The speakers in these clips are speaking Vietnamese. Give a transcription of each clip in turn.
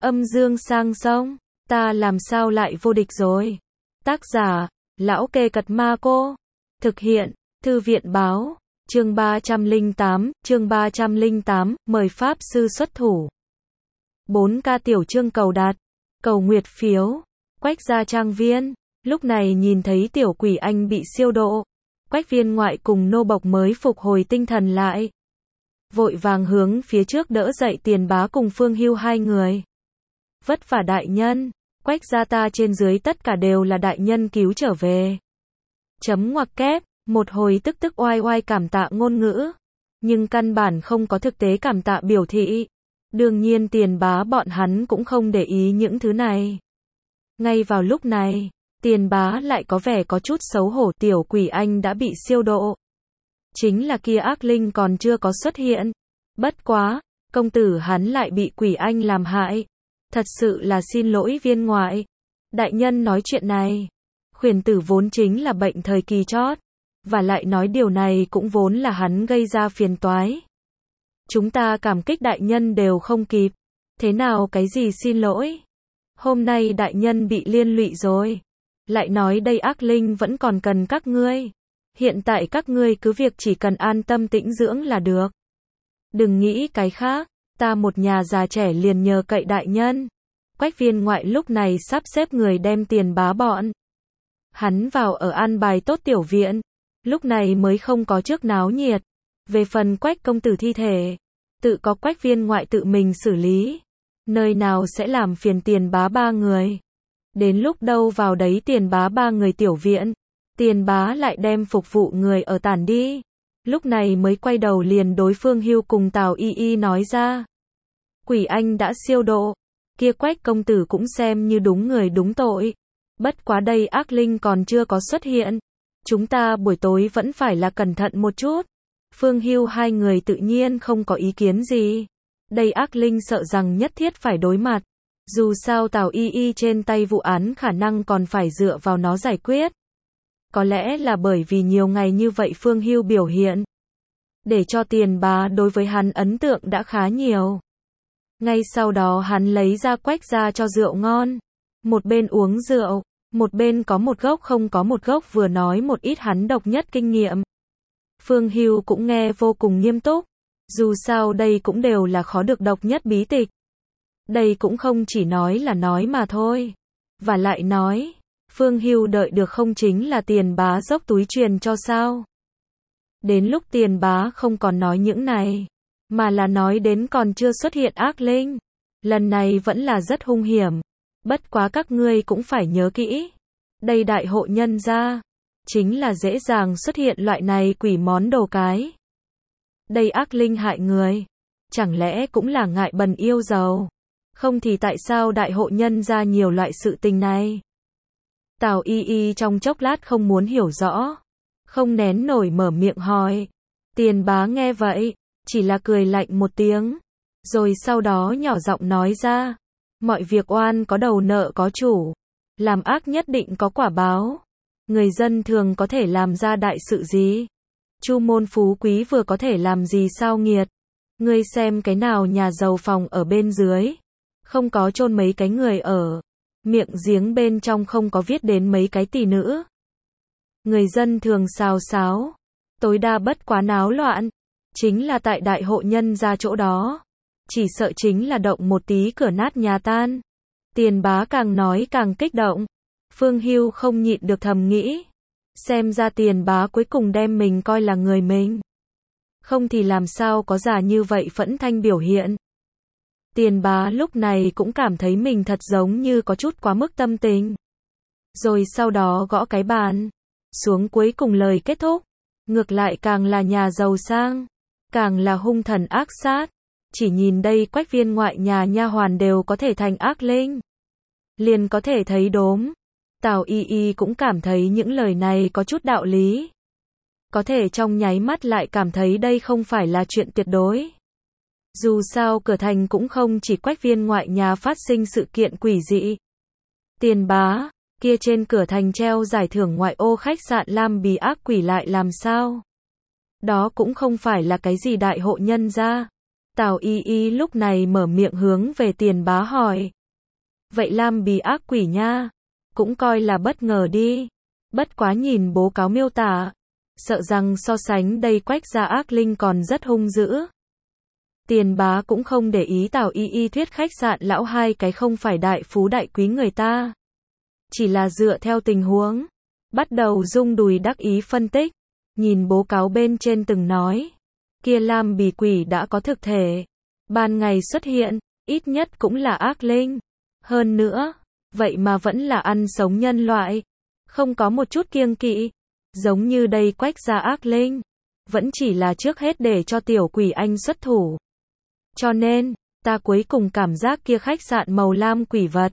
Âm dương sang sông, ta làm sao lại vô địch rồi. Tác giả, Lão Kê Cật Ma Cô. Thực hiện, Thư viện Báo. Chương 308, mời Pháp Sư xuất thủ. 4K tiểu chương cầu đạt, cầu nguyệt phiếu. Quách gia trang viên, lúc này nhìn thấy tiểu quỷ anh bị siêu độ. Quách viên ngoại cùng nô bộc mới phục hồi tinh thần lại. Vội vàng hướng phía trước đỡ dậy Tiền Bá cùng Phương Hưu hai người. Vất vả đại nhân, Quách gia ta trên dưới tất cả đều là đại nhân cứu trở về. Chấm ngoặc kép, một hồi tức oai oai cảm tạ ngôn ngữ. Nhưng căn bản không có thực tế cảm tạ biểu thị. Đương nhiên Tiền Bá bọn hắn cũng không để ý những thứ này. Ngay vào lúc này, Tiền Bá lại có vẻ có chút xấu hổ, tiểu quỷ anh đã bị siêu độ. Chính là kia ác linh còn chưa có xuất hiện. Bất quá, công tử hắn lại bị quỷ anh làm hại. Thật sự là xin lỗi viên ngoại. Đại nhân nói chuyện này. Khuyển tử vốn chính là bệnh thời kỳ chót. Và lại nói điều này cũng vốn là hắn gây ra phiền toái. Chúng ta cảm kích đại nhân đều không kịp. Thế nào cái gì xin lỗi? Hôm nay đại nhân bị liên lụy rồi. Lại nói đây ác linh vẫn còn cần các ngươi. Hiện tại các ngươi cứ việc chỉ cần an tâm tĩnh dưỡng là được. Đừng nghĩ cái khác, ta một nhà già trẻ liền nhờ cậy đại nhân. Quách viên ngoại lúc này sắp xếp người đem Tiền Bá bọn hắn vào ở an bài tốt tiểu viện, lúc này mới không có trước náo nhiệt. Về phần Quách công tử thi thể, tự có Quách viên ngoại tự mình xử lý. Nơi nào sẽ làm phiền Tiền Bá ba người. Đến lúc đâu vào đấy Tiền Bá ba người tiểu viện. Tiền Bá lại đem phục vụ người ở tản đi. Lúc này mới quay đầu liền đối Phương Hưu cùng Tào Y Y nói ra. Quỷ anh đã siêu độ. Kia Quách công tử cũng xem như đúng người đúng tội. Bất quá đây ác linh còn chưa có xuất hiện. Chúng ta buổi tối vẫn phải là cẩn thận một chút. Phương Hưu hai người tự nhiên không có ý kiến gì. Đây ác linh sợ rằng nhất thiết phải đối mặt. Dù sao Tào Y Y trên tay vụ án khả năng còn phải dựa vào nó giải quyết. Có lẽ là bởi vì nhiều ngày như vậy Phương Hưu biểu hiện. Để cho Tiền Bá đối với hắn ấn tượng đã khá nhiều. Ngay sau đó hắn lấy ra Quách ra cho rượu ngon. Một bên uống rượu, một bên có một gốc không có một gốc vừa nói một ít hắn độc nhất kinh nghiệm. Phương Hưu cũng nghe vô cùng nghiêm túc. Dù sao đây cũng đều là khó được độc nhất bí tịch. Đây cũng không chỉ nói là nói mà thôi. Và lại nói, Phương Hưu đợi được không chính là Tiền Bá dốc túi truyền cho sao. Đến lúc Tiền Bá không còn nói những này, mà là nói đến còn chưa xuất hiện ác linh. Lần này vẫn là rất hung hiểm. Bất quá các ngươi cũng phải nhớ kỹ. Đây đại hộ nhân gia, chính là dễ dàng xuất hiện loại này quỷ món đồ cái. Đây ác linh hại người. Chẳng lẽ cũng là ngại bần yêu giàu. Không thì tại sao đại hộ nhân gia nhiều loại sự tình này. Tào Y Y trong chốc lát không muốn hiểu rõ. Không nén nổi mở miệng hỏi. Tiền Bá nghe vậy, chỉ là cười lạnh một tiếng. Rồi sau đó nhỏ giọng nói ra. Mọi việc oan có đầu nợ có chủ. Làm ác nhất định có quả báo. Người dân thường có thể làm ra đại sự gì. Chu môn phú quý vừa có thể làm gì sao nghiệt. Ngươi xem cái nào nhà giàu phòng ở bên dưới. Không có chôn mấy cái người ở. Miệng giếng bên trong không có viết đến mấy cái tỷ nữ. Người dân thường xào xáo. Tối đa bất quá náo loạn. Chính là tại đại hộ nhân ra chỗ đó. Chỉ sợ chính là động một tí cửa nát nhà tan. Tiền Bá càng nói càng kích động. Phương Hưu không nhịn được thầm nghĩ. Xem ra Tiền Bá cuối cùng đem mình coi là người mình. Không thì làm sao có giả như vậy phẫn thanh biểu hiện. Tiền Bá lúc này cũng cảm thấy mình thật giống như có chút quá mức tâm tình. Rồi sau đó gõ cái bàn. Xuống cuối cùng lời kết thúc. Ngược lại càng là nhà giàu sang. Càng là hung thần ác sát. Chỉ nhìn đây Quách viên ngoại nhà nha hoàn đều có thể thành ác linh. Liền có thể thấy đốm. Tào Y Y cũng cảm thấy những lời này có chút đạo lý. Có thể trong nháy mắt lại cảm thấy đây không phải là chuyện tuyệt đối. Dù sao cửa thành cũng không chỉ Quách viên ngoại nhà phát sinh sự kiện quỷ dị. Tiền Bá, kia trên cửa thành treo giải thưởng ngoại ô khách sạn Lam Bì ác quỷ lại làm sao? Đó cũng không phải là cái gì đại hộ nhân gia. Tào Y Y lúc này mở miệng hướng về Tiền Bá hỏi. Vậy Lam Bì ác quỷ nha, cũng coi là bất ngờ đi. Bất quá nhìn bố cáo miêu tả, sợ rằng so sánh đây Quách gia ác linh còn rất hung dữ. Tiền Bá cũng không để ý Tào Y Y thuyết khách sạn lão hai cái không phải đại phú đại quý người ta. Chỉ là dựa theo tình huống, bắt đầu rung đùi đắc ý phân tích, nhìn bố cáo bên trên từng nói. Kia Lam Bì quỷ đã có thực thể, ban ngày xuất hiện, ít nhất cũng là ác linh. Hơn nữa, vậy mà vẫn là ăn sống nhân loại, không có một chút kiêng kỵ, giống như đây Quách gia ác linh, vẫn chỉ là trước hết để cho tiểu quỷ anh xuất thủ. Cho nên, ta cuối cùng cảm giác kia khách sạn màu lam quỷ vật,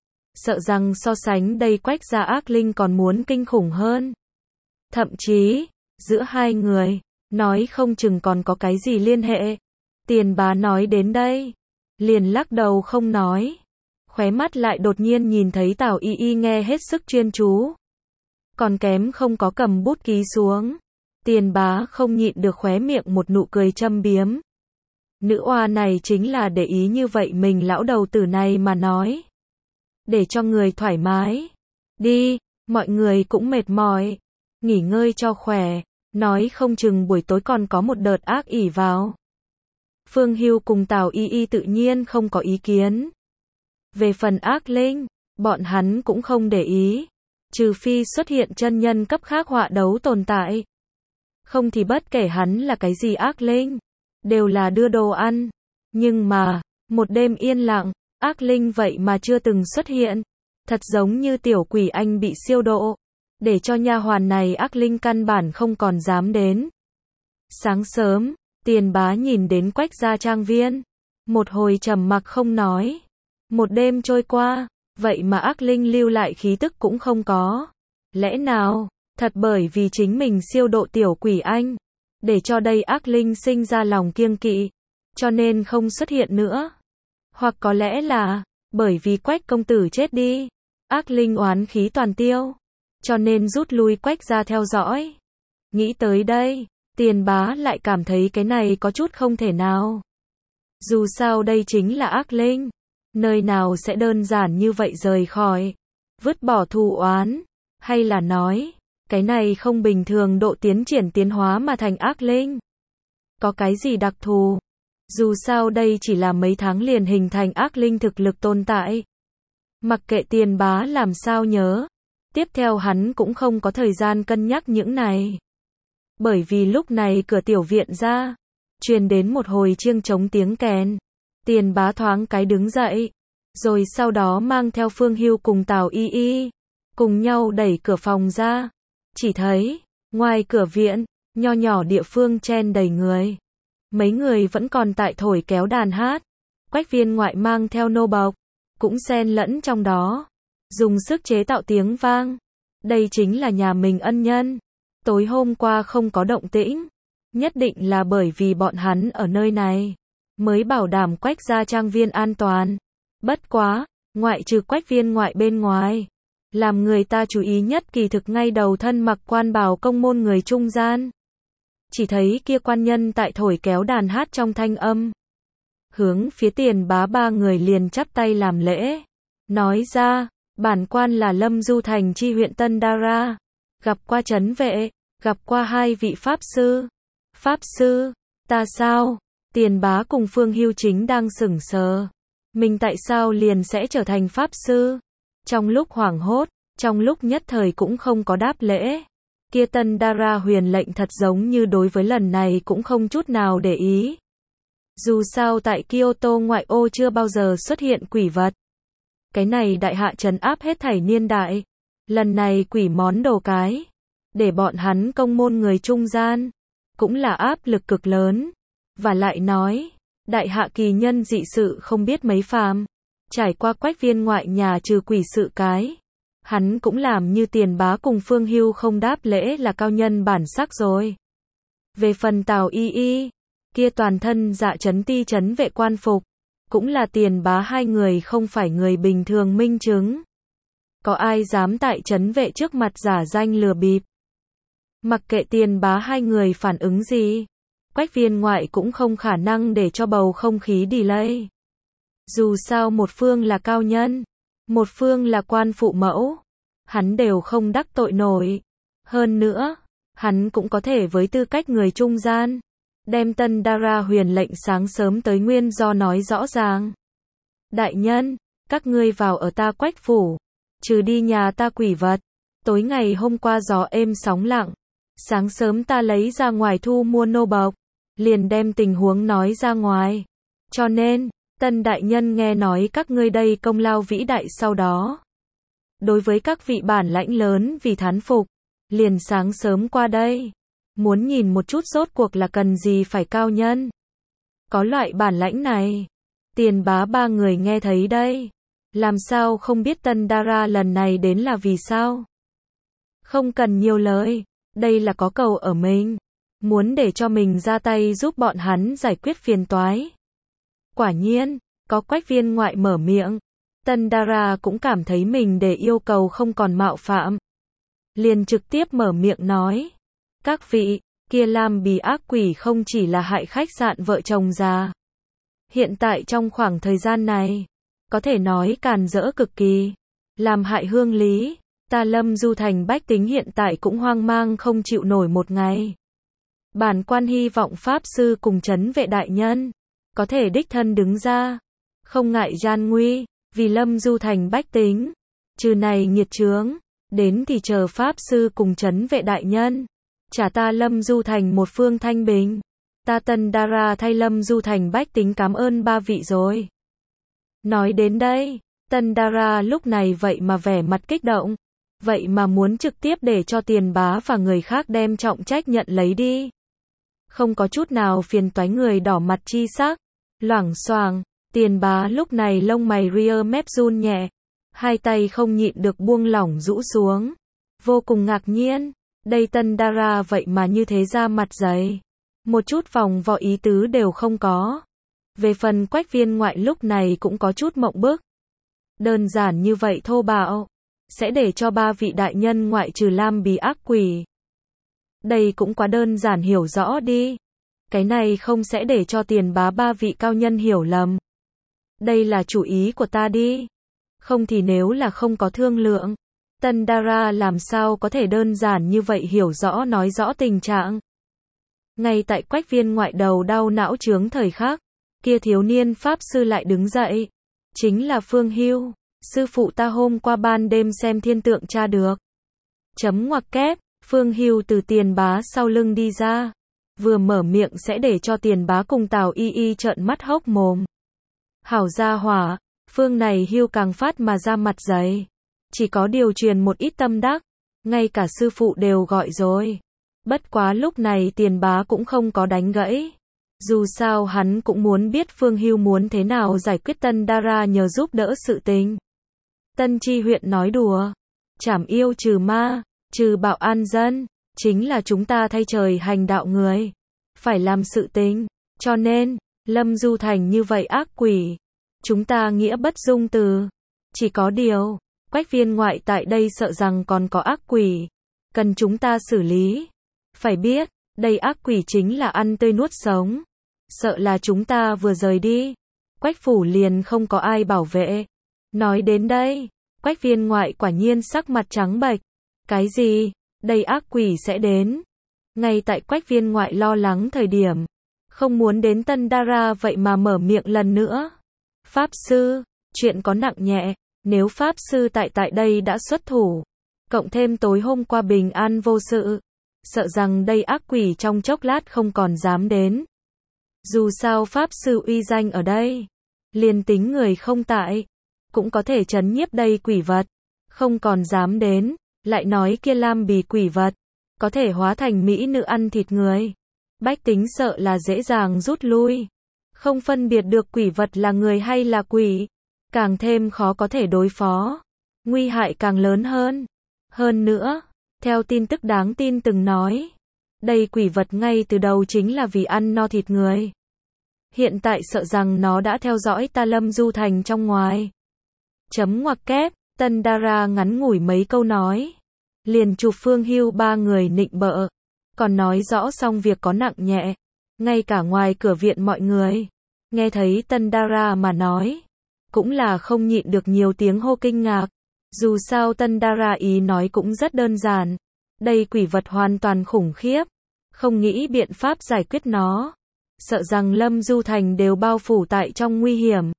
sợ rằng so sánh đây Quách gia ác linh còn muốn kinh khủng hơn. Thậm chí, giữa hai người, nói không chừng còn có cái gì liên hệ. Tiền Bá nói đến đây, liền lắc đầu không nói. Khóe mắt lại đột nhiên nhìn thấy Tào Y Y nghe hết sức chuyên chú. Còn kém không có cầm bút ký xuống. Tiền Bá không nhịn được khóe miệng một nụ cười châm biếm. Nữ oa này chính là để ý như vậy mình lão đầu tử này mà nói. Để cho người thoải mái. Đi, mọi người cũng mệt mỏi. Nghỉ ngơi cho khỏe. Nói không chừng buổi tối còn có một đợt ác ỉ vào. Phương Hưu cùng Tào Y Y tự nhiên không có ý kiến. Về phần ác linh, bọn hắn cũng không để ý. Trừ phi xuất hiện chân nhân cấp khác họa đấu tồn tại. Không thì bất kể hắn là cái gì ác linh, đều là đưa đồ ăn. Nhưng mà, một đêm yên lặng, ác linh vậy mà chưa từng xuất hiện. Thật giống như tiểu quỷ anh bị siêu độ, để cho nha hoàn này ác linh căn bản không còn dám đến. Sáng sớm, Tiền Bá nhìn đến Quách gia trang viên, một hồi trầm mặc không nói. Một đêm trôi qua, vậy mà ác linh lưu lại khí tức cũng không có. Lẽ nào, thật bởi vì chính mình siêu độ tiểu quỷ anh, để cho đây ác linh sinh ra lòng kiêng kỵ, cho nên không xuất hiện nữa. Hoặc có lẽ là, bởi vì Quách công tử chết đi, ác linh oán khí toàn tiêu, cho nên rút lui Quách gia theo dõi. Nghĩ tới đây, Tiền Bá lại cảm thấy cái này có chút không thể nào. Dù sao đây chính là ác linh, nơi nào sẽ đơn giản như vậy rời khỏi, vứt bỏ thù oán, hay là nói, cái này không bình thường độ tiến triển tiến hóa mà thành ác linh. Có cái gì đặc thù? Dù sao đây chỉ là mấy tháng liền hình thành ác linh thực lực tồn tại. Mặc kệ Tiền Bá làm sao nhớ, tiếp theo hắn cũng không có thời gian cân nhắc những này. Bởi vì lúc này cửa tiểu viện ra, truyền đến một hồi chiêng trống tiếng kèn. Tiền Bá thoáng cái đứng dậy, rồi sau đó mang theo Phương Hưu cùng Tào Y Y, cùng nhau đẩy cửa phòng ra. Chỉ thấy, ngoài cửa viện, nho nhỏ địa phương chen đầy người. Mấy người vẫn còn tại thổi kéo đàn hát. Quách viên ngoại mang theo nô bộc, cũng xen lẫn trong đó, dùng sức chế tạo tiếng vang. Đây chính là nhà mình ân nhân. Tối hôm qua không có động tĩnh, nhất định là bởi vì bọn hắn ở nơi này, mới bảo đảm Quách gia trang viên an toàn. Bất quá, ngoại trừ Quách viên ngoại bên ngoài, làm người ta chú ý nhất kỳ thực ngay đầu thân mặc quan bào công môn người trung gian. Chỉ thấy kia quan nhân tại thổi kéo đàn hát trong thanh âm. Hướng phía Tiền Bá ba người liền chắp tay làm lễ. Nói ra, bản quan là Lâm Du Thành chi huyện Tân Đa Ra. Gặp qua trấn vệ, gặp qua hai vị pháp sư. Pháp sư, ta sao? Tiền Bá cùng Phương Hưu chính đang sững sờ. Mình tại sao liền sẽ trở thành pháp sư? Trong lúc hoảng hốt, trong lúc nhất thời cũng không có đáp lễ. Kia Tân Đa Ra huyền lệnh thật giống như đối với lần này cũng không chút nào để ý. Dù sao tại Kyoto ngoại ô chưa bao giờ xuất hiện quỷ vật. Cái này đại hạ trấn áp hết thảy niên đại. Lần này quỷ món đồ cái, để bọn hắn công môn người trung gian, cũng là áp lực cực lớn. Và lại nói, đại hạ kỳ nhân dị sự không biết mấy phàm, trải qua Quách viên ngoại nhà trừ quỷ sự cái. Hắn cũng làm như Tiền Bá cùng Phương Hưu không đáp lễ là cao nhân bản sắc rồi. Về phần Tào Y Y, kia toàn thân dạ trấn ti trấn vệ quan phục, cũng là Tiền Bá hai người không phải người bình thường minh chứng. Có ai dám tại trấn vệ trước mặt giả danh lừa bịp? Mặc kệ Tiền Bá hai người phản ứng gì, Quách viên ngoại cũng không khả năng để cho bầu không khí delay. Dù sao một phương là cao nhân, một phương là quan phụ mẫu, hắn đều không đắc tội nổi. Hơn nữa, hắn cũng có thể với tư cách người trung gian, đem Tân Đara huyền lệnh sáng sớm tới nguyên do nói rõ ràng. Đại nhân, các ngươi vào ở ta Quách phủ, trừ đi nhà ta quỷ vật. Tối ngày hôm qua gió êm sóng lặng, sáng sớm ta lấy ra ngoài thu mua nô bộc, liền đem tình huống nói ra ngoài. Cho nên, Tân đại nhân nghe nói các ngươi đây công lao vĩ đại sau đó. Đối với các vị bản lãnh lớn vì thán phục, liền sáng sớm qua đây. Muốn nhìn một chút rốt cuộc là cần gì phải cao nhân. Có loại bản lãnh này. Tiền bá ba người nghe thấy đây. Làm sao không biết Tân Đara lần này đến là vì sao? Không cần nhiều lời. Đây là có cầu ở mình. Muốn để cho mình ra tay giúp bọn hắn giải quyết phiền toái. Quả nhiên, có Quách viên ngoại mở miệng. Tân Đara cũng cảm thấy mình để yêu cầu không còn mạo phạm. Liền trực tiếp mở miệng nói. Các vị, kia Lam Bì ác quỷ không chỉ là hại khách sạn vợ chồng già. Hiện tại trong khoảng thời gian này, có thể nói càn rỡ cực kỳ. Làm hại hương lý, ta Lâm Du thành bách tính hiện tại cũng hoang mang không chịu nổi một ngày. Bản quan hy vọng Pháp Sư cùng trấn vệ đại nhân, có thể đích thân đứng ra. Không ngại gian nguy, vì Lâm Du thành bách tính. Trừ này nghiệt chướng, đến thì chờ Pháp Sư cùng trấn vệ đại nhân. Trả ta Lâm Du thành một phương thanh bình. Ta Tân Đara thay Lâm Du thành bách tính cảm ơn ba vị rồi. Nói đến đây, Tân Đara lúc này vậy mà vẻ mặt kích động. Vậy mà muốn trực tiếp để cho Tiền bá và người khác đem trọng trách nhận lấy đi. Không có chút nào phiền toái người đỏ mặt chi sắc. Loảng xoảng, Tiền bá lúc này lông mày ria mép run nhẹ. Hai tay không nhịn được buông lỏng rũ xuống. Vô cùng ngạc nhiên. Đây Tân Đara vậy mà như thế ra mặt dày. Một chút vòng vo ý tứ đều không có. Về phần Quách viên ngoại lúc này cũng có chút mộng bức. Đơn giản như vậy thô bạo. Sẽ để cho ba vị đại nhân ngoại trừ Lam Bì ác quỷ. Đây cũng quá đơn giản hiểu rõ đi. Cái này không sẽ để cho Tiền bá ba vị cao nhân hiểu lầm. Đây là chủ ý của ta đi. Không thì nếu là không có thương lượng, Tân Đara làm sao có thể đơn giản như vậy hiểu rõ nói rõ tình trạng. Ngay tại Quách viên ngoại đầu đau não chướng thời khắc, kia thiếu niên Pháp Sư lại đứng dậy. Chính là Phương Hưu, sư phụ ta hôm qua ban đêm xem thiên tượng tra được. Chấm ngoặc kép, Phương Hưu từ Tiền bá sau lưng đi ra. Vừa mở miệng sẽ để cho Tiền bá cùng Tào Y Y trợn mắt hốc mồm. Hảo gia hỏa, Phương này Hưu càng phát mà ra mặt dày. Chỉ có điều truyền một ít tâm đắc, ngay cả sư phụ đều gọi rồi. Bất quá lúc này Tiền bá cũng không có đánh gãy. Dù sao hắn cũng muốn biết Phương Hưu muốn thế nào giải quyết Tân Đara nhờ giúp đỡ sự tình. Tân Chi huyện nói đùa. Trảm yêu trừ ma, trừ bạo an dân, chính là chúng ta thay trời hành đạo người. Phải làm sự tình. Cho nên, Lâm Du thành như vậy ác quỷ. Chúng ta nghĩa bất dung từ. Chỉ có điều, Quách viên ngoại tại đây sợ rằng còn có ác quỷ. Cần chúng ta xử lý. Phải biết, đây ác quỷ chính là ăn tươi nuốt sống. Sợ là chúng ta vừa rời đi. Quách phủ liền không có ai bảo vệ. Nói đến đây, Quách viên ngoại quả nhiên sắc mặt trắng bệch. Cái gì? Đây ác quỷ sẽ đến. Ngay tại Quách viên ngoại lo lắng thời điểm. Không muốn đến Tân Đara vậy mà mở miệng lần nữa. Pháp Sư, chuyện có nặng nhẹ. Nếu Pháp Sư tại đây đã xuất thủ. Cộng thêm tối hôm qua bình an vô sự. Sợ rằng đây ác quỷ trong chốc lát không còn dám đến. Dù sao Pháp Sư uy danh ở đây. Liền tính người không tại. Cũng có thể trấn nhiếp đây quỷ vật. Không còn dám đến. Lại nói kia Lam Bì quỷ vật. Có thể hóa thành mỹ nữ ăn thịt người. Bách tính sợ là dễ dàng rút lui. Không phân biệt được quỷ vật là người hay là quỷ. Càng thêm khó có thể đối phó. Nguy hại càng lớn hơn. Hơn nữa, theo tin tức đáng tin từng nói. Đây quỷ vật ngay từ đầu chính là vì ăn no thịt người. Hiện tại sợ rằng nó đã theo dõi ta Lâm Du thành trong ngoài. Chấm ngoặc kép, Tân Đara ngắn ngủi mấy câu nói. Liền chụp Phương Hưu ba người nịnh bợ. Còn nói rõ xong việc có nặng nhẹ. Ngay cả ngoài cửa viện mọi người, nghe thấy Tân Đara mà nói, cũng là không nhịn được nhiều tiếng hô kinh ngạc. Dù sao Tân Đara ý nói cũng rất đơn giản. Đây quỷ vật hoàn toàn khủng khiếp. Không nghĩ biện pháp giải quyết nó. Sợ rằng Lâm Du Thành đều bao phủ tại trong nguy hiểm.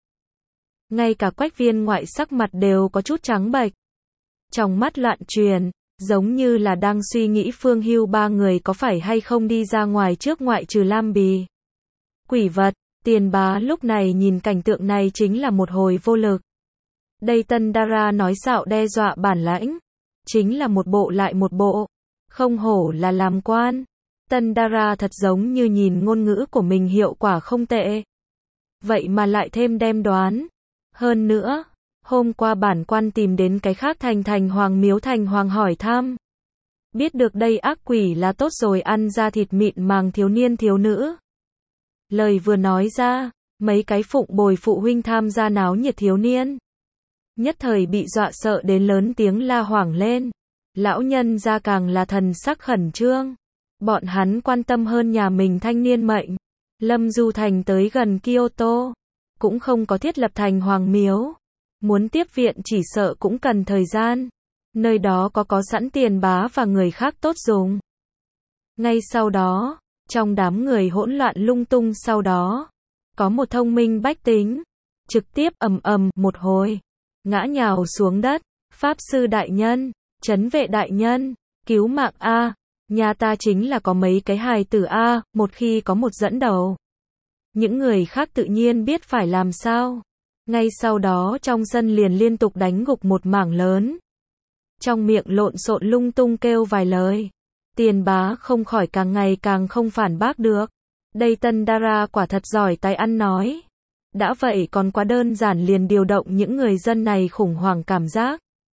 Ngay cả Quách Viên Ngoại sắc mặt đều có chút trắng bệch. Trong mắt loạn truyền, giống như là đang suy nghĩ Phương Hưu ba người có phải hay không đi ra ngoài trước ngoại trừ Lam Bì. Quỷ vật, Tiền Bá lúc này nhìn cảnh tượng này chính là một hồi vô lực. Đây Tân Đara nói xạo đe dọa bản lãnh, chính là một bộ lại một bộ, không hổ là làm quan. Tân Đara thật giống như nhìn ngôn ngữ của mình hiệu quả không tệ. Vậy mà lại thêm đem đoán. Hơn nữa, hôm qua bản quan tìm đến cái khác Thành Hoàng miếu Thành Hoàng hỏi thăm. Biết được đây ác quỷ là tốt rồi ăn ra thịt mịn màng thiếu niên thiếu nữ. Lời vừa nói ra, mấy cái phụng bồi phụ huynh tham gia náo nhiệt thiếu niên. Nhất thời bị dọa sợ đến lớn tiếng la hoảng lên. Lão nhân ra càng là thần sắc khẩn trương. Bọn hắn quan tâm hơn nhà mình thanh niên mệnh. Lâm Du Thành tới gần Kyoto, cũng không có thiết lập Thành Hoàng miếu. Muốn tiếp viện chỉ sợ cũng cần thời gian. Nơi đó có sẵn Tiền Bá và người khác tốt dùng. Ngay sau đó, trong đám người hỗn loạn lung tung sau đó, có một thông minh bách tính, trực tiếp ầm ầm một hồi, ngã nhào xuống đất. Pháp sư đại nhân, trấn vệ đại nhân, cứu mạng a, nhà ta chính là có mấy cái hài tử a, một khi có một dẫn đầu, những người khác tự nhiên biết phải làm sao. Ngay sau đó trong sân liền liên tục đánh gục một mảng lớn. Trong miệng lộn xộn lung tung kêu vài lời. Tiền Bá không khỏi càng ngày càng không phản bác được. Đây Tân Đara quả thật giỏi tài ăn nói. Đã vậy còn quá đơn giản liền điều động những người dân này khủng hoảng cảm giác.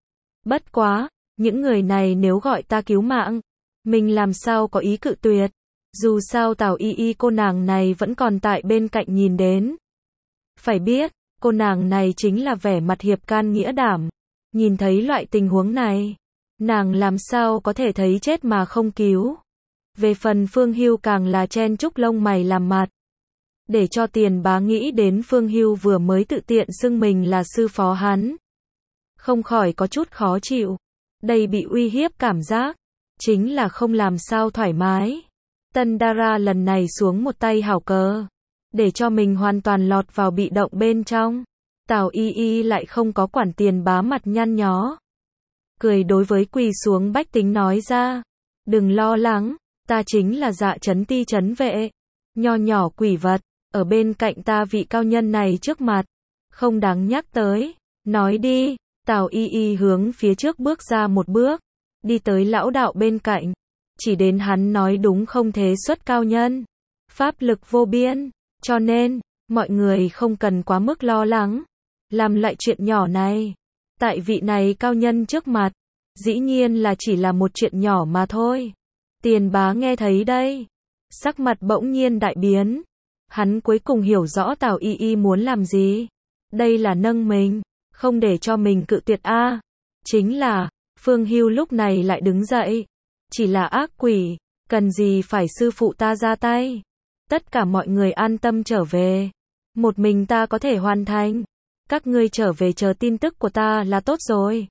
Bất quá, những người này nếu gọi ta cứu mạng, mình làm sao có ý cự tuyệt. Dù sao Tào Y Y cô nàng này vẫn còn tại bên cạnh nhìn đến. Phải biết, cô nàng này chính là vẻ mặt hiệp can nghĩa đảm. Nhìn thấy loại tình huống này, nàng làm sao có thể thấy chết mà không cứu. Về phần Phương Hưu càng là chen chúc lông mày làm mặt. Để cho Tiền Bá nghĩ đến Phương Hưu vừa mới tự tiện xưng mình là sư phó hắn. Không khỏi có chút khó chịu. Đây bị uy hiếp cảm giác, chính là không làm sao thoải mái. Tân Đara lần này xuống một tay hảo cờ, để cho mình hoàn toàn lọt vào bị động bên trong. Tào Y Y lại không có quản Tiền Bá mặt nhăn nhó. Cười đối với quỳ xuống bách tính nói ra. Đừng lo lắng, ta chính là Dạ Trấn Ti trấn vệ. Nho nhỏ quỷ vật, ở bên cạnh ta vị cao nhân này trước mặt. Không đáng nhắc tới. Nói đi, Tào Y Y hướng phía trước bước ra một bước. Đi tới lão đạo bên cạnh. Chỉ đến hắn nói đúng không thế xuất cao nhân. Pháp lực vô biên. Cho nên, mọi người không cần quá mức lo lắng. Làm lại chuyện nhỏ này. Tại vị này cao nhân trước mặt. Dĩ nhiên là chỉ là một chuyện nhỏ mà thôi. Tiền Bá nghe thấy đây. Sắc mặt bỗng nhiên đại biến. Hắn cuối cùng hiểu rõ Tào Y Y muốn làm gì. Đây là nâng mình. Không để cho mình cự tuyệt a. Chính là, Phương Hưu lúc này lại đứng dậy. Chỉ là ác quỷ. Cần gì phải sư phụ ta ra tay. Tất cả mọi người an tâm trở về. Một mình ta có thể hoàn thành. Các ngươi trở về chờ tin tức của ta là tốt rồi.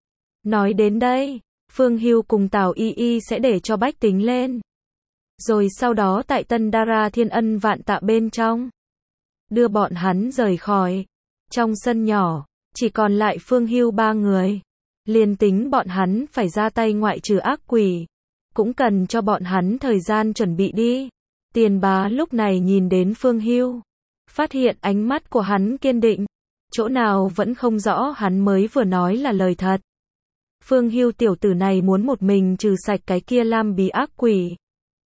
Nói đến đây, Phương Hưu cùng Tào Y Y sẽ để cho bách tính lên. Rồi sau đó tại Tân Đara thiên ân vạn tạ bên trong. Đưa bọn hắn rời khỏi. Trong sân nhỏ, chỉ còn lại Phương Hưu ba người. Liền tính bọn hắn phải ra tay ngoại trừ ác quỷ. Cũng cần cho bọn hắn thời gian chuẩn bị đi. Tiền Bá lúc này nhìn đến Phương Hưu. Phát hiện ánh mắt của hắn kiên định. Chỗ nào vẫn không rõ hắn mới vừa nói là lời thật. Phương Hưu tiểu tử này muốn một mình trừ sạch cái kia Lam Bí ác quỷ.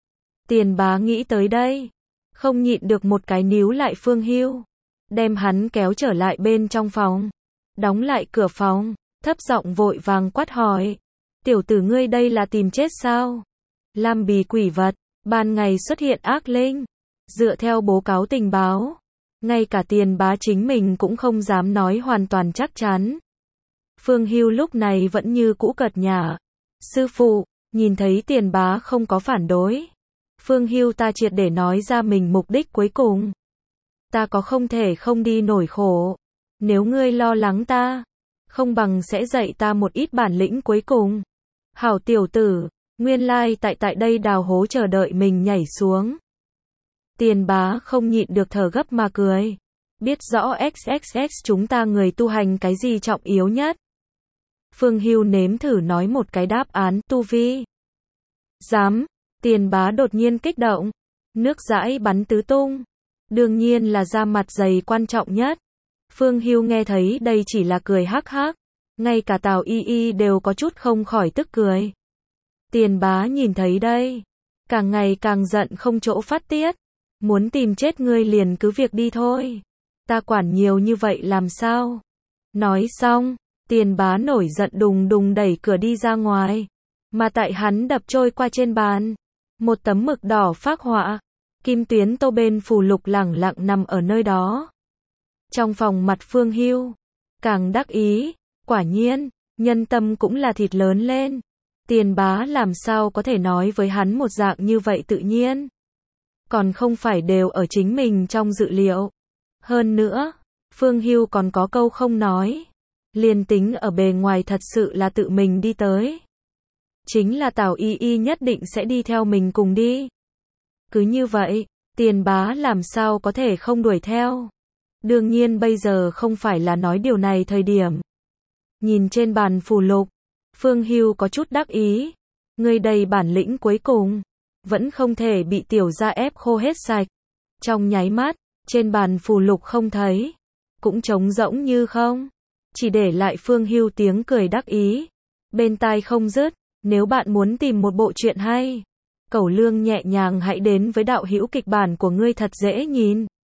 Tiền Bá nghĩ tới đây. Không nhịn được một cái níu lại Phương Hưu. Đem hắn kéo trở lại bên trong phòng. Đóng lại cửa phòng. Thấp giọng vội vàng quát hỏi. Tiểu tử ngươi đây là tìm chết sao? Lam Bí quỷ vật. Ban ngày xuất hiện ác linh. Dựa theo báo cáo tình báo. Ngay cả Tiền Bá chính mình cũng không dám nói hoàn toàn chắc chắn. Phương Hưu lúc này vẫn như cũ cợt nhả. Sư phụ, nhìn thấy Tiền Bá không có phản đối. Phương Hưu, ta triệt để nói ra mình mục đích cuối cùng. Ta có không thể không đi nổi khổ. Nếu ngươi lo lắng ta, không bằng sẽ dạy ta một ít bản lĩnh cuối cùng. Hảo tiểu tử, nguyên lai tại đây đào hố chờ đợi mình nhảy xuống. Tiền Bá không nhịn được thở gấp mà cười. Biết rõ XXX chúng ta người tu hành cái gì trọng yếu nhất. Phương Hưu nếm thử nói một cái đáp án, tu vi. Dám, Tiền Bá đột nhiên kích động. Nước dãi bắn tứ tung. Đương nhiên là da mặt dày quan trọng nhất. Phương Hưu nghe thấy đây chỉ là cười hắc hắc. Ngay cả Tào Y Y đều có chút không khỏi tức cười. Tiền Bá nhìn thấy đây, càng ngày càng giận không chỗ phát tiết. Muốn tìm chết ngươi liền cứ việc đi thôi. Ta quản nhiều như vậy làm sao? Nói xong, Tiền Bá nổi giận đùng đùng đẩy cửa đi ra ngoài. Mà tại hắn đập trôi qua trên bàn, một tấm mực đỏ phác họa, kim tuyến tô bên phù lục lẳng lặng nằm ở nơi đó. Trong phòng mặt Phương Hưu, càng đắc ý, quả nhiên, nhân tâm cũng là thịt lớn lên. Tiền Bá làm sao có thể nói với hắn một dạng như vậy tự nhiên. Còn không phải đều ở chính mình trong dự liệu. Hơn nữa, Phương Hưu còn có câu không nói. Liền tính ở bề ngoài thật sự là tự mình đi tới. Chính là Tào Y Y nhất định sẽ đi theo mình cùng đi. Cứ như vậy, Tiền Bá làm sao có thể không đuổi theo. Đương nhiên bây giờ không phải là nói điều này thời điểm. Nhìn trên bàn phù lục, Phương Hưu có chút đắc ý. Ngươi đầy bản lĩnh cuối cùng, vẫn không thể bị tiểu gia ép khô hết sạch. Trong nháy mắt, trên bàn phù lục không thấy, cũng trống rỗng như không. Chỉ để lại Phương Hưu tiếng cười đắc ý. Bên tai không dứt, nếu bạn muốn tìm một bộ truyện hay, cẩu lương nhẹ nhàng hãy đến với đạo hữu kịch bản của ngươi thật dễ nhìn.